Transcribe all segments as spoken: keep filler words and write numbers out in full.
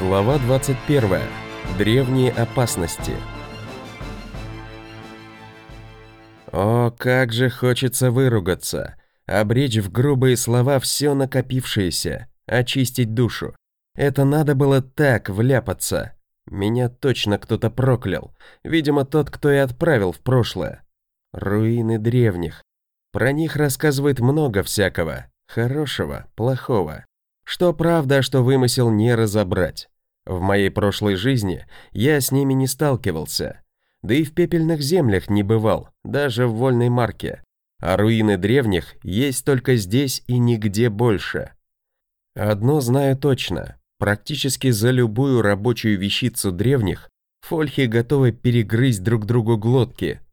Глава двадцать первая. Древние опасности. О, как же хочется выругаться, обречь в грубые слова все накопившееся, очистить душу. Это надо было так вляпаться. Меня точно кто-то проклял, видимо, тот, кто и отправил в прошлое. Руины древних. Про них рассказывает много всякого, хорошего, плохого. Что правда, а что вымысел, не разобрать. В моей прошлой жизни я с ними не сталкивался, да и в пепельных землях не бывал, даже в вольной марке. А руины древних есть только здесь и нигде больше. Одно знаю точно, практически за любую рабочую вещицу древних фольхи готовы перегрызть друг другу глотки.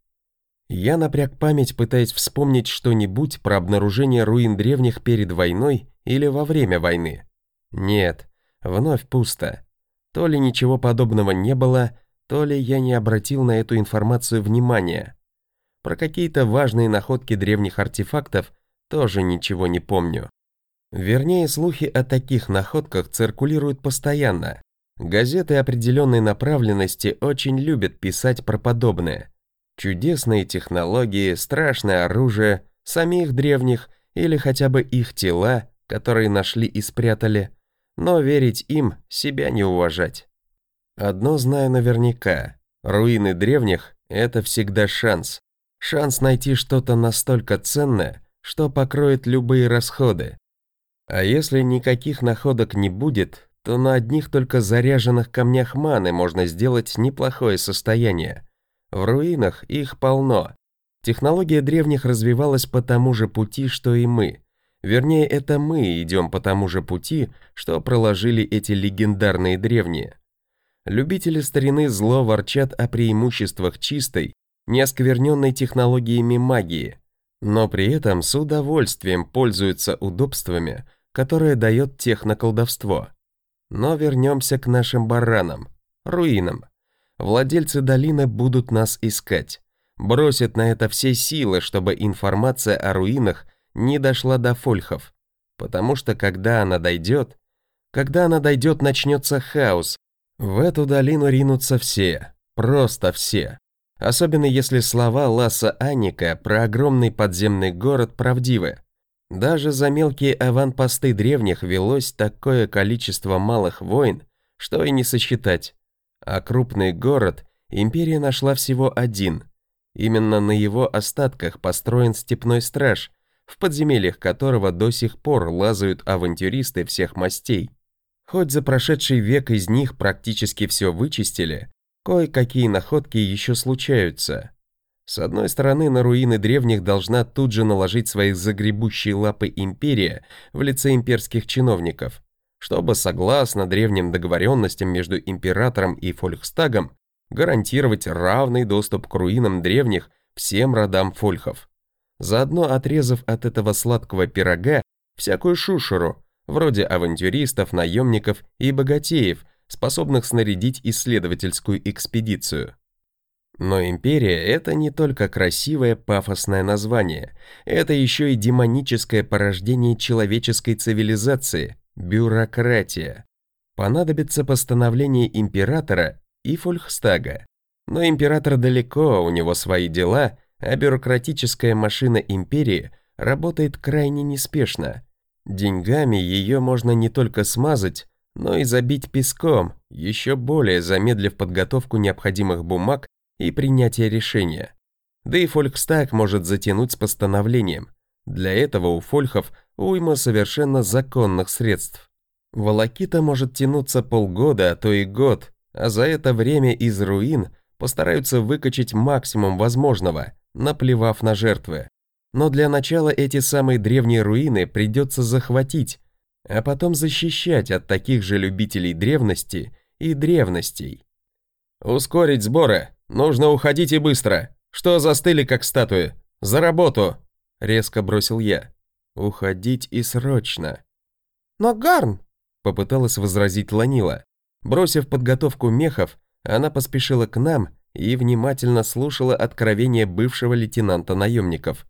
Я напряг память, пытаясь вспомнить что-нибудь про обнаружение руин древних перед войной или во время войны. Нет, вновь пусто. То ли ничего подобного не было, то ли я не обратил на эту информацию внимания. Про какие-то важные находки древних артефактов тоже ничего не помню. Вернее, слухи о таких находках циркулируют постоянно. Газеты определенной направленности очень любят писать про подобное. Чудесные технологии, страшное оружие, самих древних или хотя бы их тела, которые нашли и спрятали, но верить им, себя не уважать. Одно знаю наверняка, руины древних – это всегда шанс. Шанс найти что-то настолько ценное, что покроет любые расходы. А если никаких находок не будет, то на одних только заряженных камнях маны можно сделать неплохое состояние. В руинах их полно. Технология древних развивалась по тому же пути, что и мы. Вернее, это мы идем по тому же пути, что проложили эти легендарные древние. Любители старины зло ворчат о преимуществах чистой, неоскверненной технологиями магии, но при этом с удовольствием пользуются удобствами, которые дает техноколдовство. Но вернемся к нашим баранам, руинам. Владельцы долины будут нас искать, бросят на это все силы, чтобы информация о руинах не дошла до фольхов, потому что когда она дойдет, когда она дойдет, начнется хаос. В эту долину ринутся все, просто все. Особенно если слова Ласса Анника про огромный подземный город правдивы. Даже за мелкие аванпосты древних велось такое количество малых войн, что и не сосчитать. А крупный город империя нашла всего один. Именно на его остатках построен степной страж, в подземельях которого до сих пор лазают авантюристы всех мастей. Хоть за прошедший век из них практически все вычистили, кое-какие находки еще случаются. С одной стороны, на руины древних должна тут же наложить свои загребущие лапы империя в лице имперских чиновников, чтобы, согласно древним договоренностям между императором и фольхстагом, гарантировать равный доступ к руинам древних всем родам фольхов, заодно отрезав от этого сладкого пирога всякую шушеру, вроде авантюристов, наемников и богатеев, способных снарядить исследовательскую экспедицию. Но империя – это не только красивое пафосное название, это еще и демоническое порождение человеческой цивилизации – бюрократия. Понадобится постановление императора и фольхстага. Но император далеко, у него свои дела, а бюрократическая машина империи работает крайне неспешно. Деньгами ее можно не только смазать, но и забить песком, еще более замедлив подготовку необходимых бумаг и принятие решения. Да и фольхстаг может затянуть с постановлением. Для этого у фольхов уйма совершенно законных средств. Волокита может тянуться полгода, а то и год, а за это время из руин постараются выкачать максимум возможного, наплевав на жертвы. Но для начала эти самые древние руины придется захватить, а потом защищать от таких же любителей древности и древностей. «Ускорить сборы! Нужно уходить и быстро! Что застыли как статуи? За работу!» — резко бросил я. «Уходить и срочно!» «Но Гарн!» — попыталась возразить Ланила. Бросив подготовку мехов, она поспешила к нам и внимательно слушала откровения бывшего лейтенанта наемников.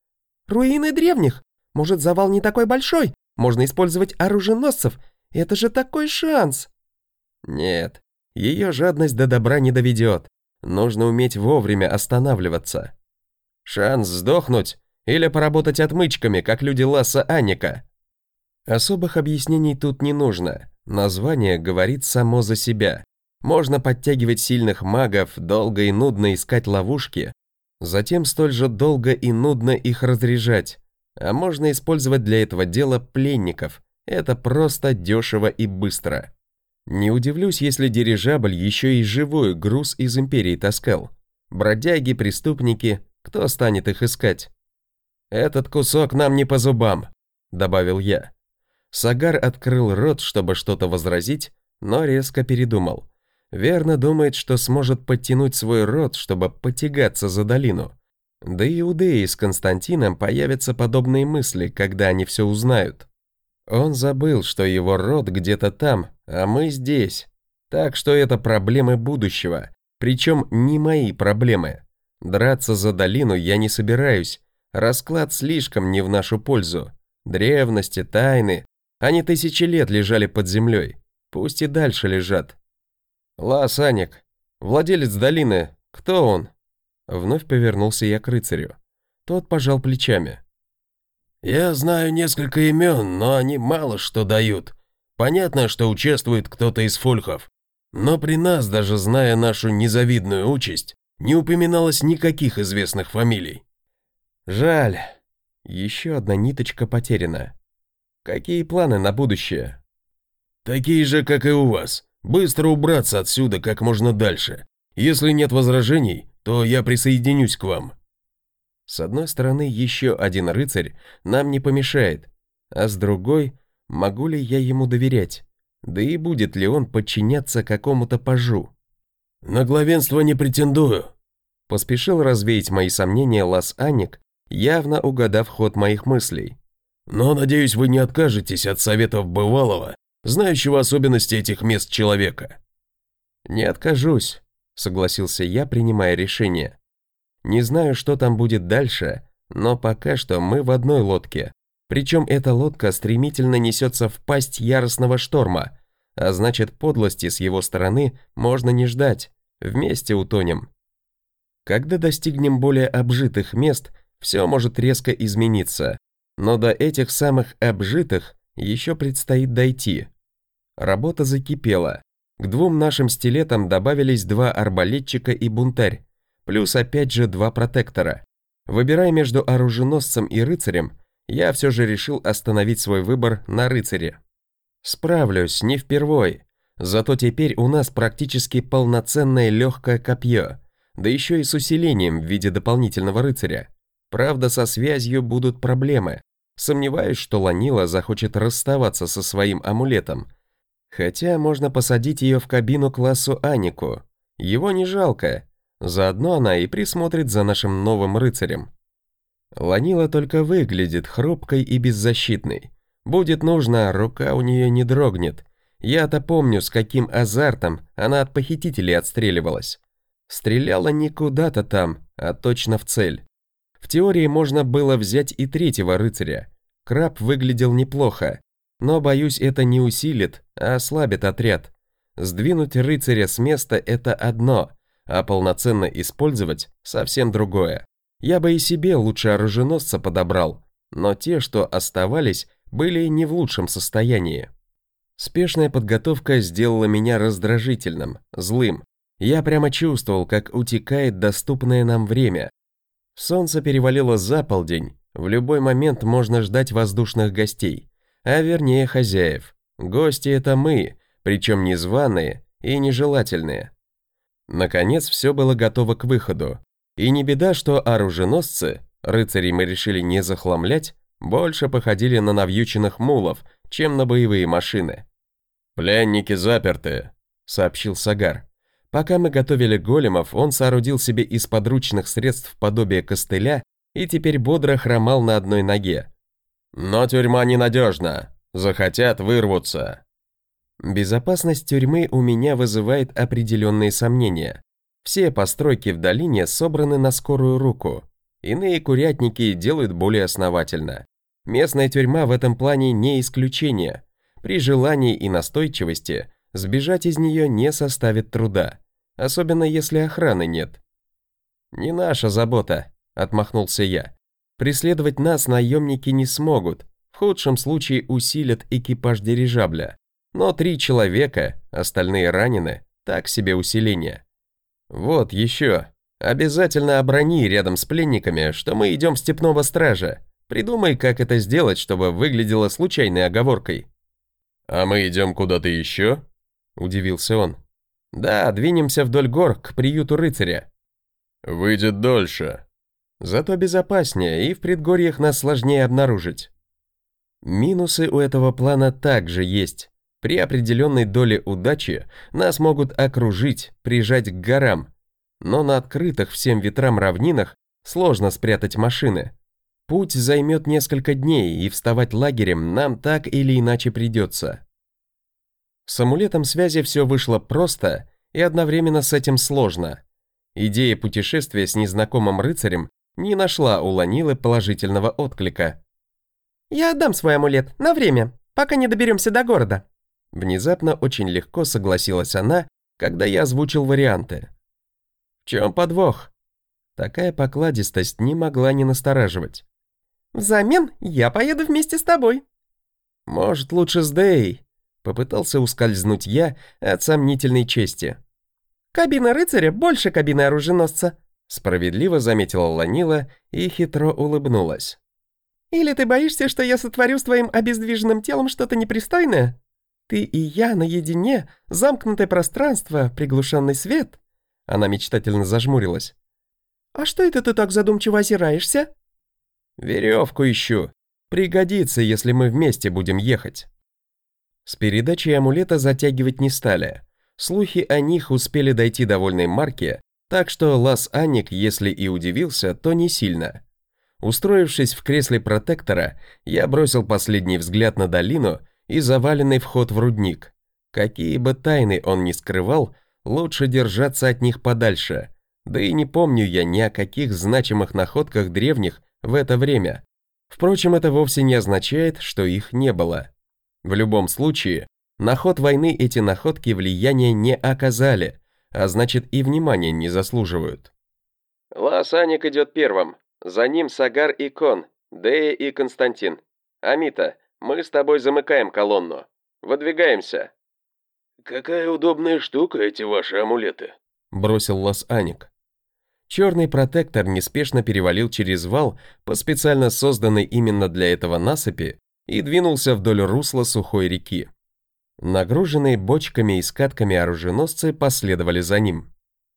«Руины древних! Может, завал не такой большой? Можно использовать оруженосцев! Это же такой шанс!» Нет, ее жадность до добра не доведет. Нужно уметь вовремя останавливаться. Шанс сдохнуть или поработать отмычками, как люди Ласса Анника. Особых объяснений тут не нужно. Название говорит само за себя. Можно подтягивать сильных магов, долго и нудно искать ловушки, затем столь же долго и нудно их разряжать. А можно использовать для этого дела пленников. Это просто дешево и быстро. Не удивлюсь, если дирижабль еще и живой груз из Империи таскал. Бродяги, преступники, кто станет их искать? «Этот кусок нам не по зубам», — добавил я. Сагар открыл рот, чтобы что-то возразить, но резко передумал. Верно думает, что сможет подтянуть свой род, чтобы потягаться за долину. Да и у Деи с Константином появятся подобные мысли, когда они все узнают. Он забыл, что его род где-то там, а мы здесь. Так что это проблемы будущего, причем не мои проблемы. Драться за долину я не собираюсь, расклад слишком не в нашу пользу. Древности, тайны, они тысячи лет лежали под землей, пусть и дальше лежат. «Ласс Анник, владелец долины, кто он?» Вновь повернулся я к рыцарю. Тот пожал плечами. «Я знаю несколько имен, но они мало что дают. Понятно, что участвует кто-то из фольхов. Но при нас, даже зная нашу незавидную участь, не упоминалось никаких известных фамилий». «Жаль. Еще одна ниточка потеряна. Какие планы на будущее?» «Такие же, как и у вас. Быстро убраться отсюда как можно дальше. Если нет возражений, то я присоединюсь к вам». С одной стороны, еще один рыцарь нам не помешает, а с другой, могу ли я ему доверять? Да и будет ли он подчиняться какому-то пажу? «На главенство не претендую», — поспешил развеять мои сомнения Ласс Анник, явно угадав ход моих мыслей. «Но, надеюсь, вы не откажетесь от советов бывалого, знающего особенности этих мест человека». «Не откажусь», — согласился я, принимая решение. «Не знаю, что там будет дальше, но пока что мы в одной лодке. Причем эта лодка стремительно несется в пасть яростного шторма, а значит, подлости с его стороны можно не ждать, вместе утонем. Когда достигнем более обжитых мест, все может резко измениться, но до этих самых обжитых еще предстоит дойти». Работа закипела. К двум нашим стилетам добавились два арбалетчика и бунтарь, плюс опять же два протектора. Выбирая между оруженосцем и рыцарем, я все же решил остановить свой выбор на рыцаре. Справлюсь, не впервой. Зато теперь у нас практически полноценное легкое копье, да еще и с усилением в виде дополнительного рыцаря. Правда, со связью будут проблемы. Сомневаюсь, что Ланила захочет расставаться со своим амулетом. Хотя можно посадить ее в кабину классу Аннику. Его не жалко. Заодно она и присмотрит за нашим новым рыцарем. Ланила только выглядит хрупкой и беззащитной. Будет нужно, рука у нее не дрогнет. Я-то помню, с каким азартом она от похитителей отстреливалась. Стреляла не куда-то там, а точно в цель. В теории можно было взять и третьего рыцаря. Краб выглядел неплохо, но, боюсь, это не усилит, а ослабит отряд. Сдвинуть рыцаря с места – это одно, а полноценно использовать – совсем другое. Я бы и себе лучше оруженосца подобрал, но те, что оставались, были не в лучшем состоянии. Спешная подготовка сделала меня раздражительным, злым. Я прямо чувствовал, как утекает доступное нам время. Солнце перевалило за полдень, в любой момент можно ждать воздушных гостей, а вернее хозяев. Гости – это мы, причем незваные и нежелательные. Наконец все было готово к выходу. И не беда, что оруженосцы, рыцарей мы решили не захламлять, больше походили на навьюченных мулов, чем на боевые машины. «Пленники заперты», — сообщил Сагар. Пока мы готовили големов, он соорудил себе из подручных средств подобие костыля и теперь бодро хромал на одной ноге. «Но тюрьма ненадежна. Захотят, вырвутся». Безопасность тюрьмы у меня вызывает определенные сомнения. Все постройки в долине собраны на скорую руку. Иные курятники делают более основательно. Местная тюрьма в этом плане не исключение. При желании и настойчивости сбежать из нее не составит труда, особенно если охраны нет. «Не наша забота», — отмахнулся я. «Преследовать нас наемники не смогут, в худшем случае усилят экипаж дирижабля. Но три человека, остальные ранены, так себе усиление. Вот еще. Обязательно оброни рядом с пленниками, что мы идем степного стража. Придумай, как это сделать, чтобы выглядело случайной оговоркой». «А мы идем куда-то еще?» – удивился он. «Да, двинемся вдоль гор к приюту рыцаря». «Выйдет дольше. Зато безопаснее, и в предгорьях нас сложнее обнаружить». Минусы у этого плана также есть. При определенной доле удачи нас могут окружить, прижать к горам, но на открытых всем ветрам равнинах сложно спрятать машины. Путь займет несколько дней, и вставать лагерем нам так или иначе придется. С амулетом связи все вышло просто и одновременно с этим сложно. Идея путешествия с незнакомым рыцарем не нашла у Ланилы положительного отклика. «Я отдам свой амулет на время, пока не доберемся до города». Внезапно очень легко согласилась она, когда я озвучил варианты. В чем подвох? Такая покладистость не могла не настораживать. «Взамен я поеду вместе с тобой». «Может, лучше с Дэей?» Попытался ускользнуть я от сомнительной чести. «Кабина рыцаря больше кабины оруженосца», справедливо заметила Ланила и хитро улыбнулась. «Или ты боишься, что я сотворю с твоим обездвиженным телом что-то непристойное? Ты и я наедине, замкнутое пространство, приглушенный свет». Она мечтательно зажмурилась. «А что это ты так задумчиво озираешься?» «Веревку ищу. Пригодится, если мы вместе будем ехать». С передачей амулета затягивать не стали. Слухи о них успели дойти до вольной марки, так что Лас Анник, если и удивился, то не сильно. Устроившись в кресле протектора, я бросил последний взгляд на долину и заваленный вход в рудник. Какие бы тайны он ни скрывал, лучше держаться от них подальше. Да и не помню я ни о каких значимых находках древних в это время. Впрочем, это вовсе не означает, что их не было. В любом случае, на ход войны эти находки влияния не оказали, а значит и внимания не заслуживают. Лас Анник идет первым, за ним Сагар и Кон, Дея и Константин. Амита, мы с тобой замыкаем колонну. Выдвигаемся. «Какая удобная штука эти ваши амулеты», — бросил Лас Анник. Черный протектор неспешно перевалил через вал по специально созданной именно для этого насыпи и двинулся вдоль русла сухой реки. Нагруженные бочками и скатками оруженосцы последовали за ним.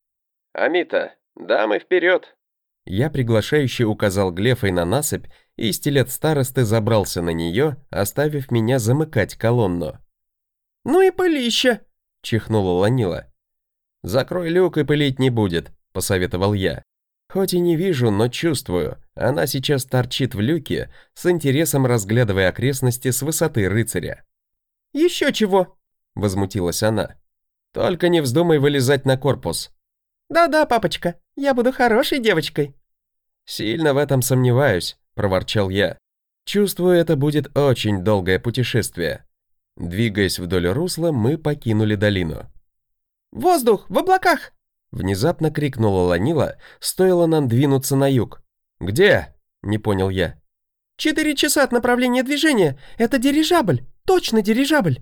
«Амита, дамы вперед!» Я приглашающе указал глефой на насыпь, и стилет старосты забрался на нее, оставив меня замыкать колонну. «Ну и пылища!» — чихнула Ланила. «Закрой люк, и пылить не будет», — посоветовал я. Хоть и не вижу, но чувствую, она сейчас торчит в люке, с интересом разглядывая окрестности с высоты рыцаря. «Еще чего?» — возмутилась она. «Только не вздумай вылезать на корпус». «Да-да, папочка, я буду хорошей девочкой». «Сильно в этом сомневаюсь», — проворчал я. «Чувствую, это будет очень долгое путешествие». Двигаясь вдоль русла, мы покинули долину. «Воздух, в облаках!» Внезапно крикнула Ланила, стоило нам двинуться на юг. «Где?» — не понял я. «Четыре часа от направления движения. Это дирижабль. Точно дирижабль!»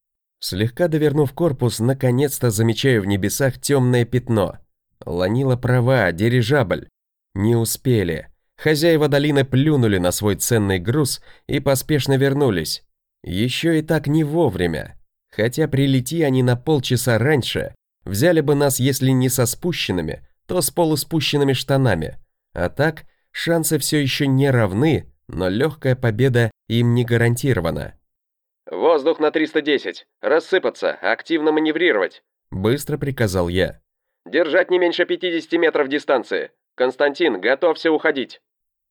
Слегка довернув корпус, наконец-то замечаю в небесах темное пятно. Ланила права, дирижабль. Не успели. Хозяева долины плюнули на свой ценный груз и поспешно вернулись. Еще и так не вовремя. Хотя прилети они на полчаса раньше, взяли бы нас, если не со спущенными, то с полуспущенными штанами. А так, шансы все еще не равны, но легкая победа им не гарантирована. «Воздух на триста десять! Рассыпаться! Активно маневрировать!» Быстро приказал я. «Держать не меньше пятидесяти метров дистанции! Константин, готовься уходить!»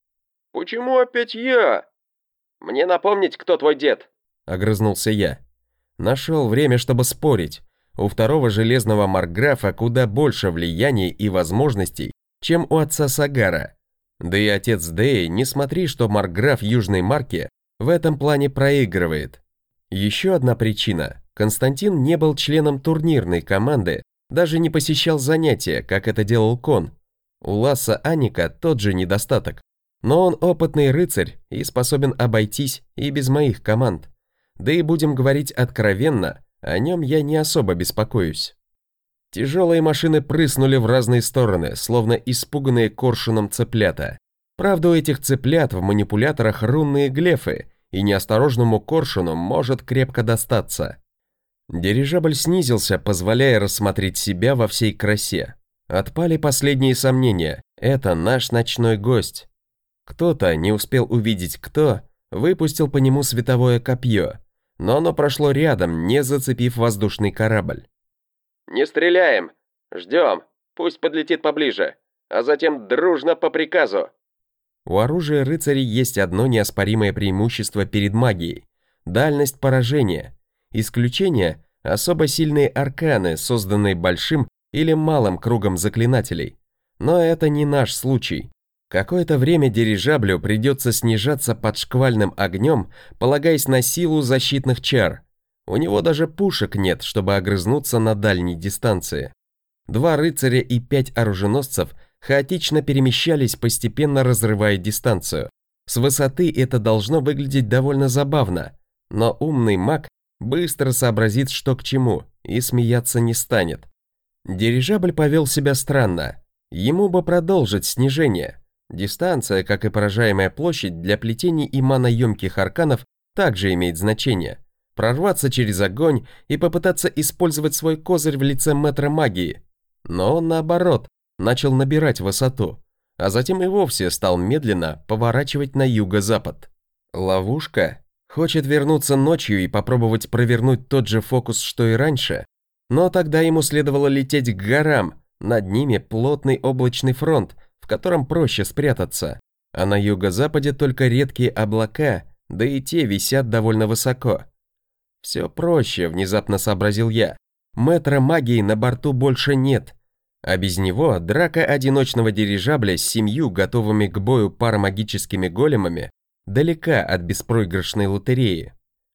«Почему опять я?» «Мне напомнить, кто твой дед?» Огрызнулся я. Нашел время, чтобы спорить. У второго железного маркграфа куда больше влияний и возможностей, чем у отца Сагара. Да и отец Дэи, не смотри, что маркграф Южной Марки в этом плане проигрывает. Еще одна причина. Константин не был членом турнирной команды, даже не посещал занятия, как это делал Кон. У Ласса Аника тот же недостаток. Но он опытный рыцарь и способен обойтись и без моих команд. Да и будем говорить откровенно, о нем я не особо беспокоюсь. Тяжелые машины прыснули в разные стороны, словно испуганные коршуном цыплята. Правда, у этих цыплят в манипуляторах рунные глефы, и неосторожному коршуну может крепко достаться. Дирижабль снизился, позволяя рассмотреть себя во всей красе. Отпали последние сомнения, это наш ночной гость. Кто-то, не успел увидеть кто, выпустил по нему световое копье, но оно прошло рядом, не зацепив воздушный корабль. «Не стреляем! Ждем! Пусть подлетит поближе, а затем дружно по приказу!» У оружия рыцарей есть одно неоспоримое преимущество перед магией – дальность поражения. Исключение – особо сильные арканы, созданные большим или малым кругом заклинателей. Но это не наш случай. Какое-то время дирижаблю придется снижаться под шквальным огнем, полагаясь на силу защитных чар. У него даже пушек нет, чтобы огрызнуться на дальней дистанции. Два рыцаря и пять оруженосцев хаотично перемещались, постепенно разрывая дистанцию. С высоты это должно выглядеть довольно забавно, но умный маг быстро сообразит, что к чему, и смеяться не станет. Дирижабль повел себя странно. Ему бы продолжить снижение. Дистанция, как и поражаемая площадь, для плетений и маноемких арканов также имеет значение. Прорваться через огонь и попытаться использовать свой козырь в лице мэтра магии. Но он, наоборот, начал набирать высоту, а затем и вовсе стал медленно поворачивать на юго-запад. Ловушка? Хочет вернуться ночью и попробовать провернуть тот же фокус, что и раньше? Но тогда ему следовало лететь к горам, над ними плотный облачный фронт, в котором проще спрятаться, а на юго-западе только редкие облака, да и те висят довольно высоко. Все проще, внезапно сообразил я. Мэтра магии на борту больше нет, а без него драка одиночного дирижабля с семью готовыми к бою парамагическими големами далека от беспроигрышной лотереи.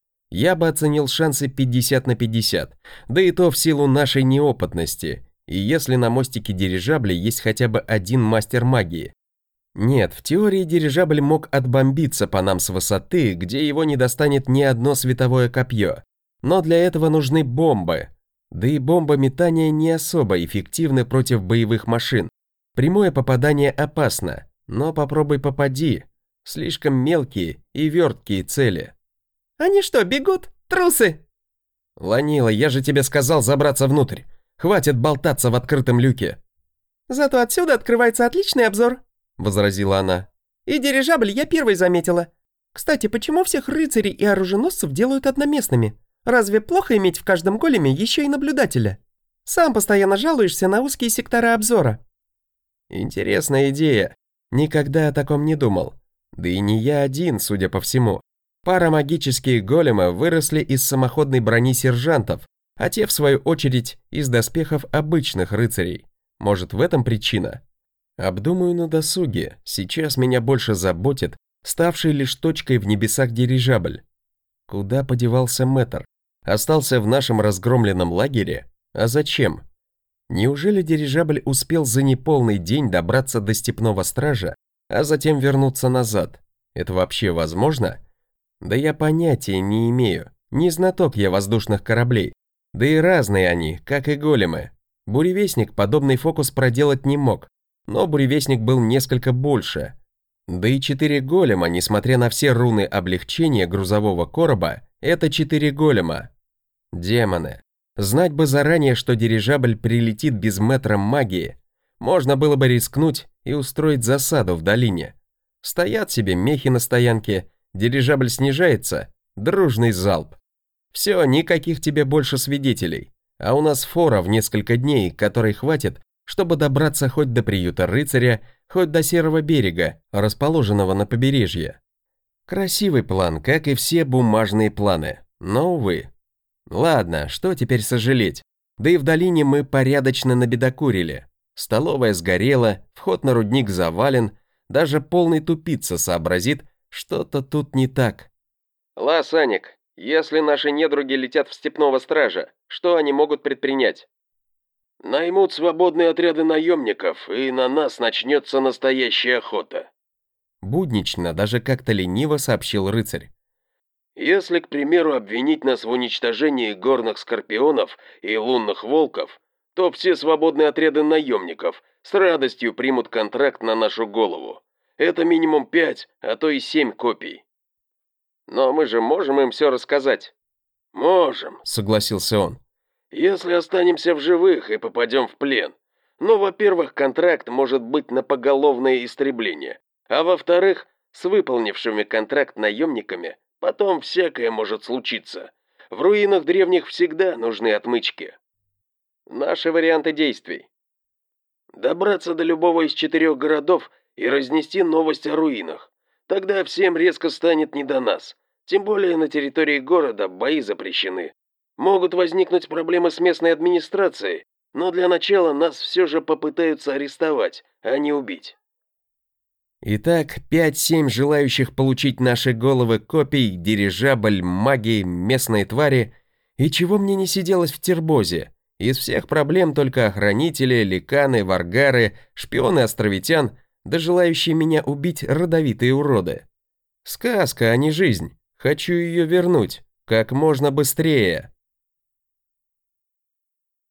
Я бы оценил шансы пятьдесят на пятьдесят, да и то в силу нашей неопытности, и если на мостике дирижабля есть хотя бы один мастер магии. Нет, в теории дирижабль мог отбомбиться по нам с высоты, где его не достанет ни одно световое копье, но для этого нужны бомбы. Да и бомбометание не особо эффективны против боевых машин. Прямое попадание опасно, но попробуй попади. Слишком мелкие и верткие цели. «Они что, бегут? Трусы!» «Ланила, я же тебе сказал забраться внутрь. Хватит болтаться в открытом люке». «Зато отсюда открывается отличный обзор», — возразила она. «И дирижабль я первой заметила. Кстати, почему всех рыцарей и оруженосцев делают одноместными? Разве плохо иметь в каждом големе еще и наблюдателя? Сам постоянно жалуешься на узкие сектора обзора». Интересная идея. Никогда о таком не думал. Да и не я один, судя по всему. Парамагические големы выросли из самоходной брони сержантов, а те, в свою очередь, из доспехов обычных рыцарей. Может, в этом причина? Обдумаю на досуге. Сейчас меня больше заботит ставший лишь точкой в небесах дирижабль. Куда подевался мэтр? Остался в нашем разгромленном лагере? А зачем? Неужели дирижабль успел за неполный день добраться до степного стража, а затем вернуться назад? Это вообще возможно? Да я понятия не имею. Не знаток я воздушных кораблей. Да и разные они, как и големы. Буревестник подобный фокус проделать не мог, но буревестник был несколько больше. Да и четыре голема, несмотря на все руны облегчения грузового короба, это четыре голема. Демоны. Знать бы заранее, что дирижабль прилетит без мэтра магии. Можно было бы рискнуть и устроить засаду в долине. Стоят себе мехи на стоянке, дирижабль снижается, дружный залп. Все, никаких тебе больше свидетелей. А у нас фора в несколько дней, которой хватит, чтобы добраться хоть до приюта рыцаря, хоть до Серого берега, расположенного на побережье. Красивый план, как и все бумажные планы, но, увы. Ладно, что теперь сожалеть? Да и в долине мы порядочно набедокурили. Столовая сгорела, вход на рудник завален, даже полный тупица сообразит, что-то тут не так. «Ласаник, Если наши недруги летят в степного стража, что они могут предпринять? Наймут свободные отряды наемников, и на нас начнется настоящая охота. Буднично, даже как-то лениво сообщил рыцарь. Если, к примеру, обвинить нас в уничтожении горных скорпионов и лунных волков, то все свободные отряды наемников с радостью примут контракт на нашу голову. Это минимум пять, а то и семь копий. Но мы же можем им все рассказать. Можем, Согласился он. если останемся в живых и попадем в плен. Но, во-первых, контракт может быть на поголовное истребление, а во-вторых, с выполнившими контракт наемниками потом всякое может случиться. В руинах древних всегда нужны отмычки. Наши варианты действий. Добраться до любого из четырех городов и разнести новость о руинах. Тогда всем резко станет не до нас. Тем более на территории города бои запрещены. Могут возникнуть проблемы с местной администрацией, но для начала нас все же попытаются арестовать, а не убить. Итак, пять-семь желающих получить наши головы копий, дирижабль, маги, местные твари. И чего мне не сиделось в Тербозе? Из всех проблем только охранители, ликаны, варгары, шпионы островитян, да желающие меня убить родовитые уроды. Сказка, а не жизнь. Хочу ее вернуть. Как можно быстрее.